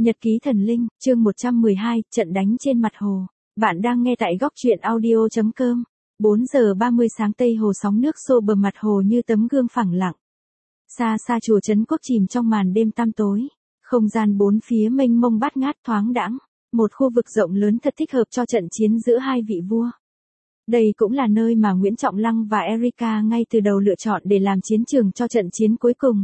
Nhật ký thần linh, chương 112, trận đánh trên mặt hồ. Bạn đang nghe tại góc truyện audio.com. 4 giờ 30 sáng Tây Hồ, sóng nước xô bờ mặt hồ như tấm gương phẳng lặng. Xa xa chùa Trấn Quốc chìm trong màn đêm tăm tối. Không gian bốn phía mênh mông bát ngát thoáng đãng. Một khu vực rộng lớn thật thích hợp cho trận chiến giữa hai vị vua. Đây cũng là nơi mà Nguyễn Trọng Lăng và Erika ngay từ đầu lựa chọn để làm chiến trường cho trận chiến cuối cùng.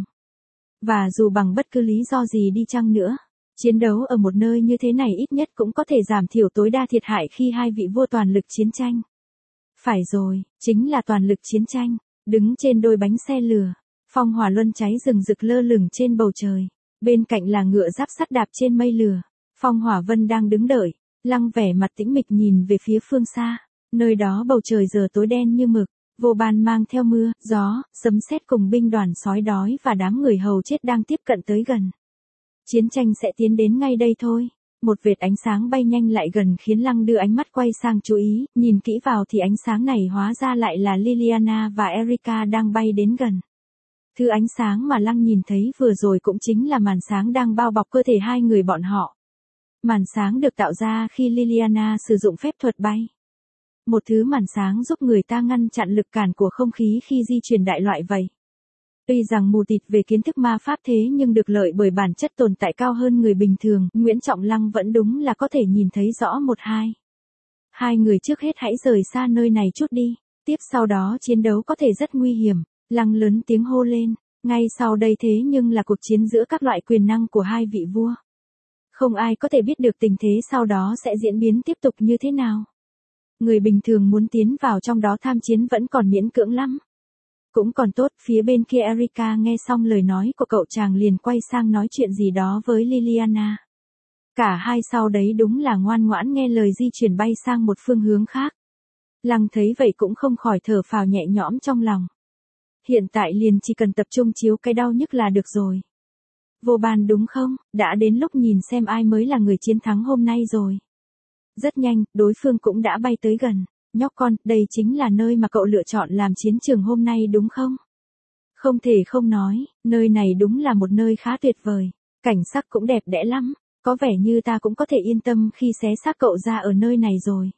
Và dù bằng bất cứ lý do gì đi chăng nữa, chiến đấu ở một nơi như thế này ít nhất cũng có thể giảm thiểu tối đa thiệt hại khi hai vị vua toàn lực chiến tranh. Phải rồi, chính là toàn lực chiến tranh. Đứng trên đôi bánh xe lửa, phong hỏa luân cháy rừng rực lơ lửng trên bầu trời. Bên cạnh là ngựa giáp sắt đạp trên mây lửa. Phong Hỏa Vân đang đứng đợi, Lăng vẻ mặt tĩnh mịch nhìn về phía phương xa. Nơi đó bầu trời giờ tối đen như mực. Vô Ban mang theo mưa, gió, sấm sét cùng binh đoàn sói đói và đám người hầu chết đang tiếp cận tới gần. Chiến tranh sẽ tiến đến ngay đây thôi. Một vệt ánh sáng bay nhanh lại gần khiến Lăng đưa ánh mắt quay sang chú ý, nhìn kỹ vào thì ánh sáng này hóa ra lại là Liliana và Erika đang bay đến gần. Thứ ánh sáng mà Lăng nhìn thấy vừa rồi cũng chính là màn sáng đang bao bọc cơ thể hai người bọn họ. Màn sáng được tạo ra khi Liliana sử dụng phép thuật bay. Một thứ màn sáng giúp người ta ngăn chặn lực cản của không khí khi di chuyển đại loại vậy. Tuy rằng mù tịt về kiến thức ma pháp thế nhưng được lợi bởi bản chất tồn tại cao hơn người bình thường, Nguyễn Trọng Lăng vẫn đúng là có thể nhìn thấy rõ một hai. Hai người trước hết hãy rời xa nơi này chút đi, tiếp sau đó chiến đấu có thể rất nguy hiểm. Lăng lớn tiếng hô lên, ngay sau đây thế nhưng là cuộc chiến giữa các loại quyền năng của hai vị vua. Không ai có thể biết được tình thế sau đó sẽ diễn biến tiếp tục như thế nào. Người bình thường muốn tiến vào trong đó tham chiến vẫn còn miễn cưỡng lắm. Cũng còn tốt, phía bên kia Erika nghe xong lời nói của cậu chàng liền quay sang nói chuyện gì đó với Liliana. Cả hai sau đấy đúng là ngoan ngoãn nghe lời di chuyển bay sang một phương hướng khác. Lăng thấy vậy cũng không khỏi thở phào nhẹ nhõm trong lòng. Hiện tại liền chỉ cần tập trung chiếu cái đau nhức là được rồi. Vô Ban đúng không, đã đến lúc nhìn xem ai mới là người chiến thắng hôm nay rồi. Rất nhanh, đối phương cũng đã bay tới gần. Nhóc con, đây chính là nơi mà cậu lựa chọn làm chiến trường hôm nay đúng không? Không thể không nói, nơi này đúng là một nơi khá tuyệt vời. Cảnh sắc cũng đẹp đẽ lắm, có vẻ như ta cũng có thể yên tâm khi xé xác cậu ra ở nơi này rồi.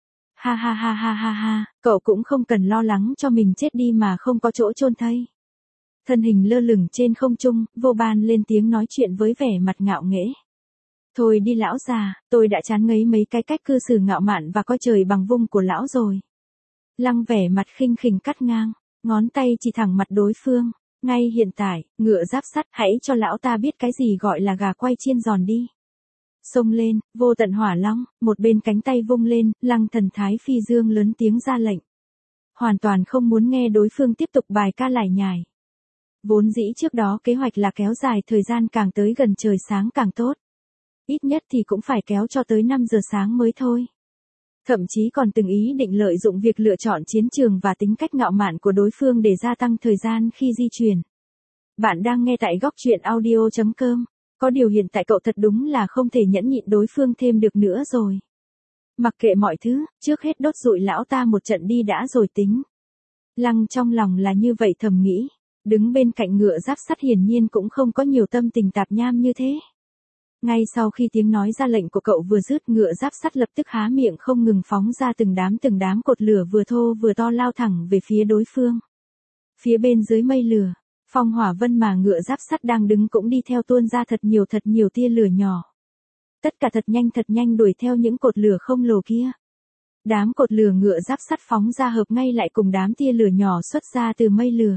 Ha ha ha ha ha ha, cậu cũng không cần lo lắng cho mình chết đi mà không có chỗ chôn thây. Thân hình lơ lửng trên không trung, Vô Ban lên tiếng nói chuyện với vẻ mặt ngạo nghễ. Thôi đi lão già, tôi đã chán ngấy mấy cái cách cư xử ngạo mạn và coi trời bằng vung của lão rồi. Lăng vẻ mặt khinh khỉnh cắt ngang, ngón tay chỉ thẳng mặt đối phương. Ngay hiện tại, ngựa giáp sắt, hãy cho lão ta biết cái gì gọi là gà quay chiên giòn đi. Xông lên, vô tận hỏa long, một bên cánh tay vung lên, Lăng thần thái phi dương lớn tiếng ra lệnh. Hoàn toàn không muốn nghe đối phương tiếp tục bài ca lải nhải. Vốn dĩ trước đó kế hoạch là kéo dài thời gian càng tới gần trời sáng càng tốt. Ít nhất thì cũng phải kéo cho tới 5 giờ sáng mới thôi. Thậm chí còn từng ý định lợi dụng việc lựa chọn chiến trường và tính cách ngạo mạn của đối phương để gia tăng thời gian khi di chuyển. Bạn đang nghe tại góc truyện audio.com. Có điều hiện tại cậu thật đúng là không thể nhẫn nhịn đối phương thêm được nữa rồi. Mặc kệ mọi thứ, trước hết đốt rụi lão ta một trận đi đã rồi tính. Lăng trong lòng là như vậy thầm nghĩ. Đứng bên cạnh ngựa giáp sắt hiển nhiên cũng không có nhiều tâm tình tạp nham như thế. Ngay sau khi tiếng nói ra lệnh của cậu vừa dứt, ngựa giáp sắt lập tức há miệng không ngừng phóng ra từng đám cột lửa vừa thô vừa to lao thẳng về phía đối phương. Phía bên dưới mây lửa, Phong Hỏa Vân mà ngựa giáp sắt đang đứng cũng đi theo tuôn ra thật nhiều tia lửa nhỏ. Tất cả thật nhanh đuổi theo những cột lửa không lồ kia. Đám cột lửa ngựa giáp sắt phóng ra hợp ngay lại cùng đám tia lửa nhỏ xuất ra từ mây lửa.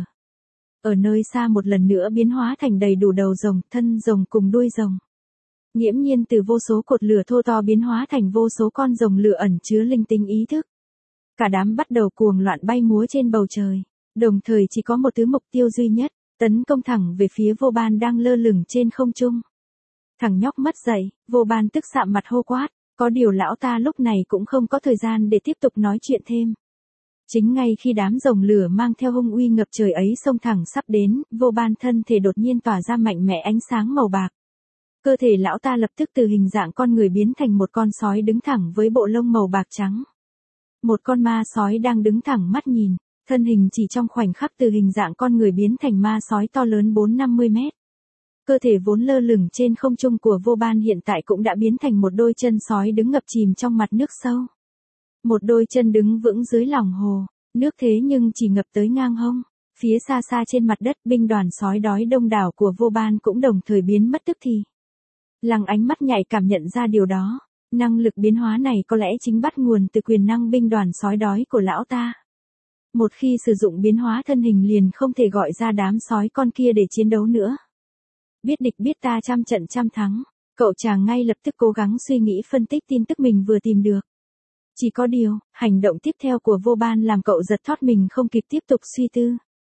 Ở nơi xa một lần nữa biến hóa thành đầy đủ đầu rồng, thân rồng cùng đuôi rồng. Nghiễm nhiên từ vô số cột lửa thô to biến hóa thành vô số con rồng lửa ẩn chứa linh tinh ý thức. Cả đám bắt đầu cuồng loạn bay múa trên bầu trời, đồng thời chỉ có một thứ mục tiêu duy nhất, tấn công thẳng về phía Vô Ban đang lơ lửng trên không trung. Thằng nhóc mất dậy, Vô Ban tức sạm mặt hô quát, có điều lão ta lúc này cũng không có thời gian để tiếp tục nói chuyện thêm. Chính ngay khi đám rồng lửa mang theo hung uy ngập trời ấy xông thẳng sắp đến, Vô Ban thân thể đột nhiên tỏa ra mạnh mẽ ánh sáng màu bạc. Cơ thể lão ta lập tức từ hình dạng con người biến thành một con sói đứng thẳng với bộ lông màu bạc trắng. Một con ma sói đang đứng thẳng mắt nhìn, thân hình chỉ trong khoảnh khắc từ hình dạng con người biến thành ma sói to lớn 4-50 mét. Cơ thể vốn lơ lửng trên không trung của vô ban hiện tại cũng đã biến thành một đôi chân sói đứng ngập chìm trong mặt nước sâu. Một đôi chân đứng vững dưới lòng hồ, nước thế nhưng chỉ ngập tới ngang hông. Phía xa xa trên mặt đất, binh đoàn sói đói đông đảo của vô ban cũng đồng thời biến mất tức thì. Lăng ánh mắt nhạy cảm nhận ra điều đó. Năng lực biến hóa này có lẽ chính bắt nguồn từ quyền năng binh đoàn sói đói của lão ta. Một khi sử dụng biến hóa thân hình liền không thể gọi ra đám sói con kia để chiến đấu nữa. Biết địch biết ta trăm trận trăm thắng, cậu chàng ngay lập tức cố gắng suy nghĩ phân tích tin tức mình vừa tìm được. Chỉ có điều, hành động tiếp theo của vô ban làm cậu giật thót mình không kịp tiếp tục suy tư.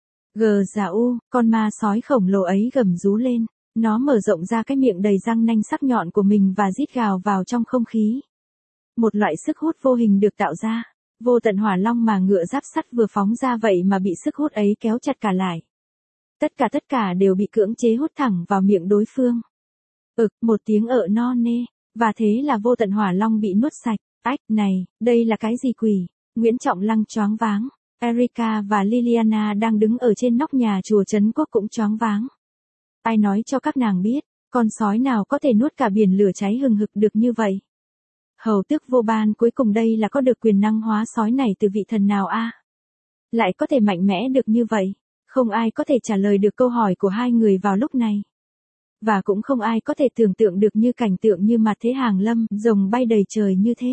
Gờ giả u, con ma sói khổng lồ ấy gầm rú lên. Nó mở rộng ra cái miệng đầy răng nanh sắc nhọn của mình và rít gào vào trong không khí. Một loại sức hút vô hình được tạo ra. Vô tận hỏa long mà ngựa giáp sắt vừa phóng ra vậy mà bị sức hút ấy kéo chặt cả lại. Tất cả đều bị cưỡng chế hút thẳng vào miệng đối phương. Một tiếng ợ no nê. Và thế là vô tận hỏa long bị nuốt sạch. Ách, này, đây là cái gì quỷ? Nguyễn Trọng Lăng choáng váng. Erica và Liliana đang đứng ở trên nóc nhà chùa Trấn Quốc cũng choáng váng. Ai nói cho các nàng biết, con sói nào có thể nuốt cả biển lửa cháy hừng hực được như vậy? Hầu tước vô ban cuối cùng đây là có được quyền năng hóa sói này từ vị thần nào a? Lại có thể mạnh mẽ được như vậy? Không ai có thể trả lời được câu hỏi của hai người vào lúc này. Và cũng không ai có thể tưởng tượng được như cảnh tượng như mặt thế hàng lâm, rồng bay đầy trời như thế.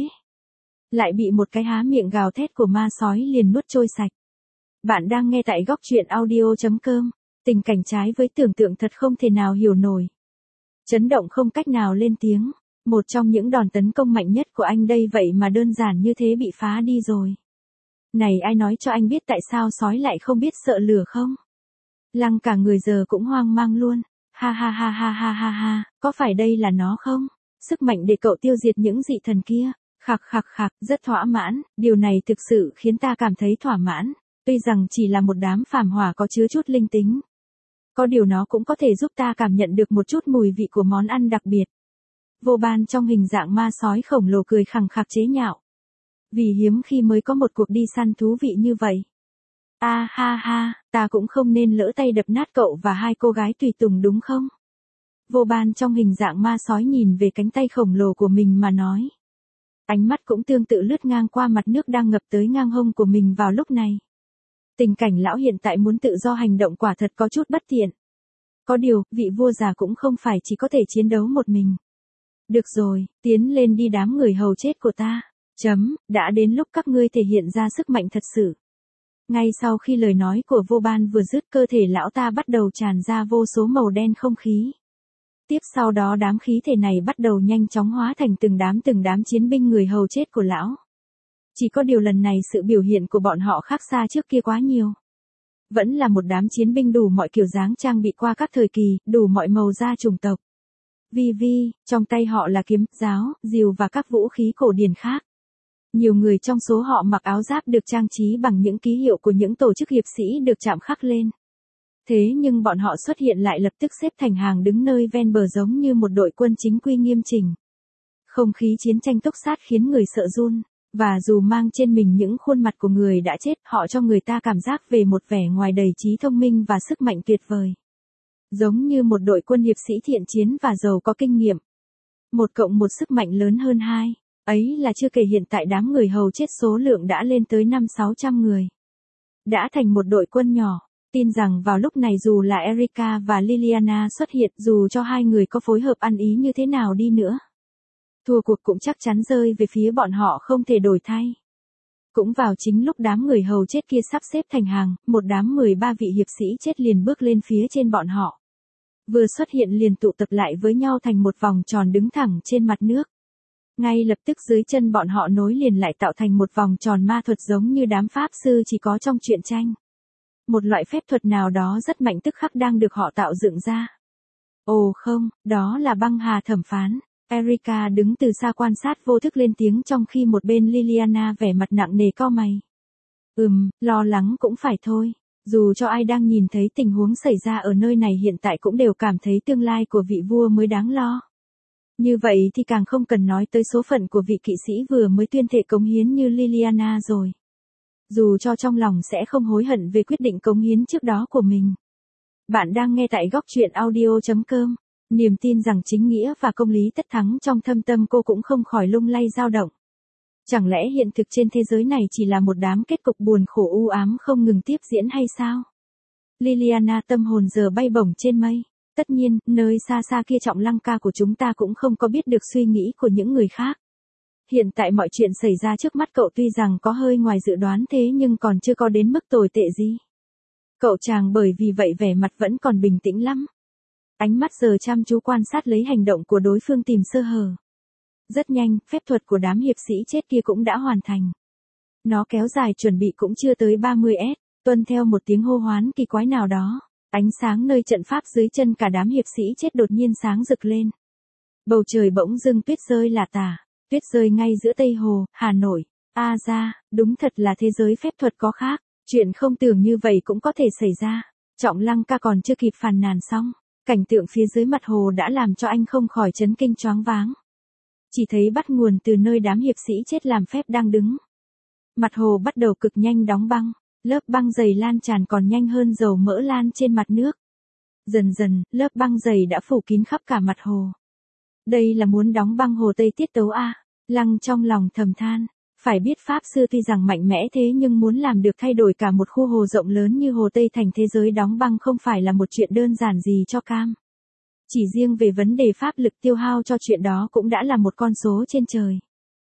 Lại bị một cái há miệng gào thét của ma sói liền nuốt trôi sạch. Bạn đang nghe tại góc truyện audio.com. Tình cảnh trái với tưởng tượng thật không thể nào hiểu nổi. Chấn động không cách nào lên tiếng. Một trong những đòn tấn công mạnh nhất của anh đây vậy mà đơn giản như thế bị phá đi rồi. Này ai nói cho anh biết tại sao sói lại không biết sợ lửa không? Lăng cả người giờ cũng hoang mang luôn. Ha ha ha ha ha ha ha, có phải đây là nó không? Sức mạnh để cậu tiêu diệt những dị thần kia. Khạc khạc khạc, rất thỏa mãn, điều này thực sự khiến ta cảm thấy thỏa mãn. Tuy rằng chỉ là một đám phàm hỏa có chứa chút linh tính. Có điều nó cũng có thể giúp ta cảm nhận được một chút mùi vị của món ăn đặc biệt. Vô ban trong hình dạng ma sói khổng lồ cười khằng khặc chế nhạo. Vì hiếm khi mới có một cuộc đi săn thú vị như vậy. Ha ha, ta cũng không nên lỡ tay đập nát cậu và hai cô gái tùy tùng đúng không? Vô ban trong hình dạng ma sói nhìn về cánh tay khổng lồ của mình mà nói. Ánh mắt cũng tương tự lướt ngang qua mặt nước đang ngập tới ngang hông của mình vào lúc này. Tình cảnh lão hiện tại muốn tự do hành động quả thật có chút bất tiện. Có điều, vị vua già cũng không phải chỉ có thể chiến đấu một mình. Được rồi, tiến lên đi đám người hầu chết của ta. Đã đến lúc các ngươi thể hiện ra sức mạnh thật sự. Ngay sau khi lời nói của vô ban vừa dứt, cơ thể lão ta bắt đầu tràn ra vô số màu đen không khí. Tiếp sau đó đám khí thể này bắt đầu nhanh chóng hóa thành từng đám chiến binh người hầu chết của lão. Chỉ có điều lần này sự biểu hiện của bọn họ khác xa trước kia quá nhiều. Vẫn là một đám chiến binh đủ mọi kiểu dáng trang bị qua các thời kỳ, đủ mọi màu da chủng tộc. Trong tay họ là kiếm, giáo, rìu và các vũ khí cổ điển khác. Nhiều người trong số họ mặc áo giáp được trang trí bằng những ký hiệu của những tổ chức hiệp sĩ được chạm khắc lên. Thế nhưng bọn họ xuất hiện lại lập tức xếp thành hàng đứng nơi ven bờ giống như một đội quân chính quy nghiêm chỉnh. Không khí chiến tranh túc sát khiến người sợ run. Và dù mang trên mình những khuôn mặt của người đã chết, họ cho người ta cảm giác về một vẻ ngoài đầy trí thông minh và sức mạnh tuyệt vời. Giống như một đội quân hiệp sĩ thiện chiến và giàu có kinh nghiệm. Một cộng một sức mạnh lớn hơn hai. Ấy là chưa kể hiện tại đám người hầu chết số lượng đã lên tới 500-600 người. Đã thành một đội quân nhỏ. Tin rằng vào lúc này dù là Erica và Liliana xuất hiện, dù cho hai người có phối hợp ăn ý như thế nào đi nữa. Thua cuộc cũng chắc chắn rơi về phía bọn họ không thể đổi thay. Cũng vào chính lúc đám người hầu chết kia sắp xếp thành hàng, một đám 13 vị hiệp sĩ chết liền bước lên phía trên bọn họ. Vừa xuất hiện liền tụ tập lại với nhau thành một vòng tròn đứng thẳng trên mặt nước. Ngay lập tức dưới chân bọn họ nối liền lại tạo thành một vòng tròn ma thuật giống như đám pháp sư chỉ có trong truyện tranh. Một loại phép thuật nào đó rất mạnh tức khắc đang được họ tạo dựng ra. Ồ không, đó là băng hà thẩm phán. Erica đứng từ xa quan sát vô thức lên tiếng trong khi một bên Liliana vẻ mặt nặng nề cau mày. Lo lắng cũng phải thôi. Dù cho ai đang nhìn thấy tình huống xảy ra ở nơi này hiện tại cũng đều cảm thấy tương lai của vị vua mới đáng lo. Như vậy thì càng không cần nói tới số phận của vị kỵ sĩ vừa mới tuyên thệ cống hiến như Liliana rồi. Dù cho trong lòng sẽ không hối hận về quyết định cống hiến trước đó của mình. Bạn đang nghe tại góc truyện audio.com. Niềm tin rằng chính nghĩa và công lý tất thắng trong thâm tâm cô cũng không khỏi lung lay dao động. Chẳng lẽ hiện thực trên thế giới này chỉ là một đám kết cục buồn khổ u ám không ngừng tiếp diễn hay sao? Liliana tâm hồn giờ bay bổng trên mây. Tất nhiên, nơi xa xa kia Trọng Lăng ca của chúng ta cũng không có biết được suy nghĩ của những người khác. Hiện tại mọi chuyện xảy ra trước mắt cậu tuy rằng có hơi ngoài dự đoán thế nhưng còn chưa có đến mức tồi tệ gì. Cậu chàng bởi vì vậy vẻ mặt vẫn còn bình tĩnh lắm. Ánh mắt giờ chăm chú quan sát lấy hành động của đối phương tìm sơ hở. Rất nhanh, phép thuật của đám hiệp sĩ chết kia cũng đã hoàn thành. Nó kéo dài chuẩn bị cũng chưa tới 30s, tuân theo một tiếng hô hoán kỳ quái nào đó. Ánh sáng nơi trận pháp dưới chân cả đám hiệp sĩ chết đột nhiên sáng rực lên. Bầu trời bỗng dưng tuyết rơi lả tả, tuyết rơi ngay giữa Tây Hồ, Hà Nội. Đúng thật là thế giới phép thuật có khác, chuyện không tưởng như vậy cũng có thể xảy ra. Trọng Lăng ca còn chưa kịp phàn nàn xong, cảnh tượng phía dưới mặt hồ đã làm cho anh không khỏi chấn kinh choáng váng. Chỉ thấy bắt nguồn từ nơi đám hiệp sĩ chết làm phép đang đứng. Mặt hồ bắt đầu cực nhanh đóng băng, lớp băng dày lan tràn còn nhanh hơn dầu mỡ lan trên mặt nước. Dần dần, lớp băng dày đã phủ kín khắp cả mặt hồ. Đây là muốn đóng băng hồ Tây tiết tấu à? Lăng trong lòng thầm than, phải biết Pháp Sư tuy rằng mạnh mẽ thế nhưng muốn làm được thay đổi cả một khu hồ rộng lớn như hồ Tây thành thế giới đóng băng không phải là một chuyện đơn giản gì cho cam. Chỉ riêng về vấn đề pháp lực tiêu hao cho chuyện đó cũng đã là một con số trên trời.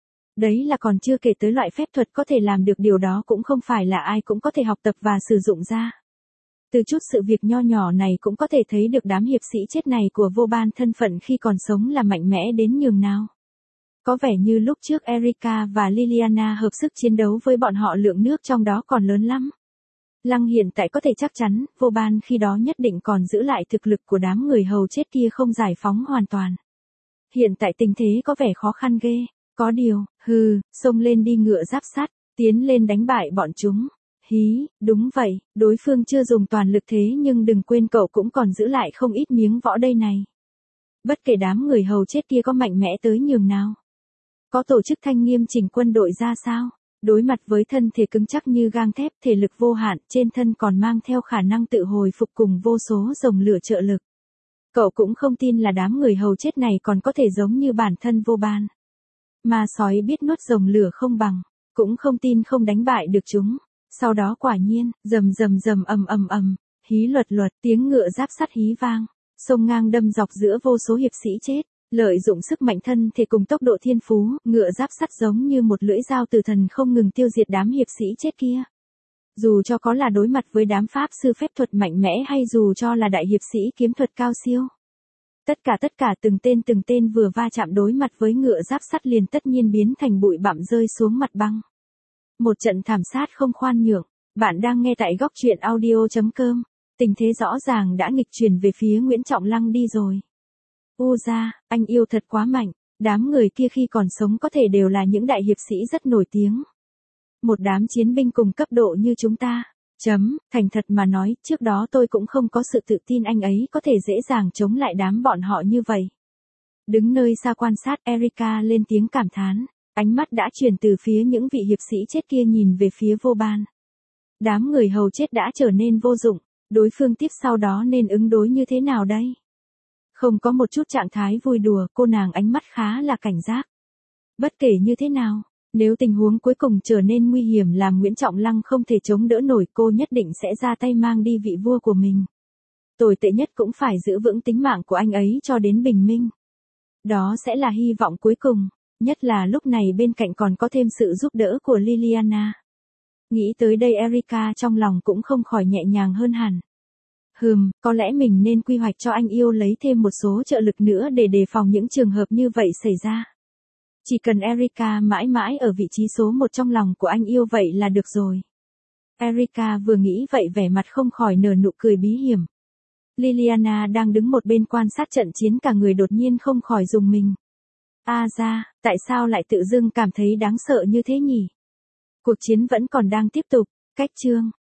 Đấy là còn chưa kể tới loại phép thuật có thể làm được điều đó cũng không phải là ai cũng có thể học tập và sử dụng ra. Từ chút sự việc nho nhỏ này cũng có thể thấy được đám hiệp sĩ chết này của vô ban thân phận khi còn sống là mạnh mẽ đến nhường nào. Có vẻ như lúc trước Erika và Liliana hợp sức chiến đấu với bọn họ lượng nước trong đó còn lớn lắm. Lăng hiện tại có thể chắc chắn, vô ban khi đó nhất định còn giữ lại thực lực của đám người hầu chết kia không giải phóng hoàn toàn. Hiện tại tình thế có vẻ khó khăn ghê, có điều, xông lên đi ngựa giáp sắt, tiến lên đánh bại bọn chúng. Đúng vậy, đối phương chưa dùng toàn lực thế nhưng đừng quên cậu cũng còn giữ lại không ít miếng võ đây này. Bất kể đám người hầu chết kia có mạnh mẽ tới nhường nào. Có tổ chức thanh nghiêm chỉnh quân đội ra sao? Đối mặt với thân thể cứng chắc như gang thép, thể lực vô hạn, trên thân còn mang theo khả năng tự hồi phục cùng vô số dòng lửa trợ lực. Cậu cũng không tin là đám người hầu chết này còn có thể giống như bản thân vô ban. Ma sói biết nuốt dòng lửa không bằng, cũng không tin không đánh bại được chúng. Sau đó quả nhiên, rầm ầm, hí luật, tiếng ngựa giáp sắt hí vang, sông ngang đâm dọc giữa vô số hiệp sĩ chết. Lợi dụng sức mạnh thân thể cùng tốc độ thiên phú, ngựa giáp sắt giống như một lưỡi dao từ thần không ngừng tiêu diệt đám hiệp sĩ chết kia. Dù cho có là đối mặt với đám pháp sư phép thuật mạnh mẽ hay dù cho là đại hiệp sĩ kiếm thuật cao siêu. Tất cả từng tên vừa va chạm đối mặt với ngựa giáp sắt liền tất nhiên biến thành bụi bặm rơi xuống mặt băng. Một trận thảm sát không khoan nhượng. Bạn đang nghe tại góc truyện audio.com. Tình thế rõ ràng đã nghịch chuyển về phía Nguyễn Trọng Lăng đi rồi. Anh yêu thật quá mạnh, đám người kia khi còn sống có thể đều là những đại hiệp sĩ rất nổi tiếng. Một đám chiến binh cùng cấp độ như chúng ta. Thành thật mà nói, trước đó tôi cũng không có sự tự tin anh ấy có thể dễ dàng chống lại đám bọn họ như vậy. Đứng nơi xa quan sát, Erika lên tiếng cảm thán, ánh mắt đã chuyển từ phía những vị hiệp sĩ chết kia nhìn về phía vô ban. Đám người hầu chết đã trở nên vô dụng, đối phương tiếp sau đó nên ứng đối như thế nào đây? Không có một chút trạng thái vui đùa, cô nàng ánh mắt khá là cảnh giác. Bất kể như thế nào, nếu tình huống cuối cùng trở nên nguy hiểm làm Nguyễn Trọng Lăng không thể chống đỡ nổi cô nhất định sẽ ra tay mang đi vị vua của mình. Tồi tệ nhất cũng phải giữ vững tính mạng của anh ấy cho đến bình minh. Đó sẽ là hy vọng cuối cùng, nhất là lúc này bên cạnh còn có thêm sự giúp đỡ của Liliana. Nghĩ tới đây Erika trong lòng cũng không khỏi nhẹ nhàng hơn hẳn. Có lẽ mình nên quy hoạch cho anh yêu lấy thêm một số trợ lực nữa để đề phòng những trường hợp như vậy xảy ra. Chỉ cần Erika mãi mãi ở vị trí số 1 trong lòng của anh yêu vậy là được rồi. Erika vừa nghĩ vậy vẻ mặt không khỏi nở nụ cười bí hiểm. Liliana đang đứng một bên quan sát trận chiến cả người đột nhiên không khỏi rùng mình. Tại sao lại tự dưng cảm thấy đáng sợ như thế nhỉ? Cuộc chiến vẫn còn đang tiếp tục, cách chương.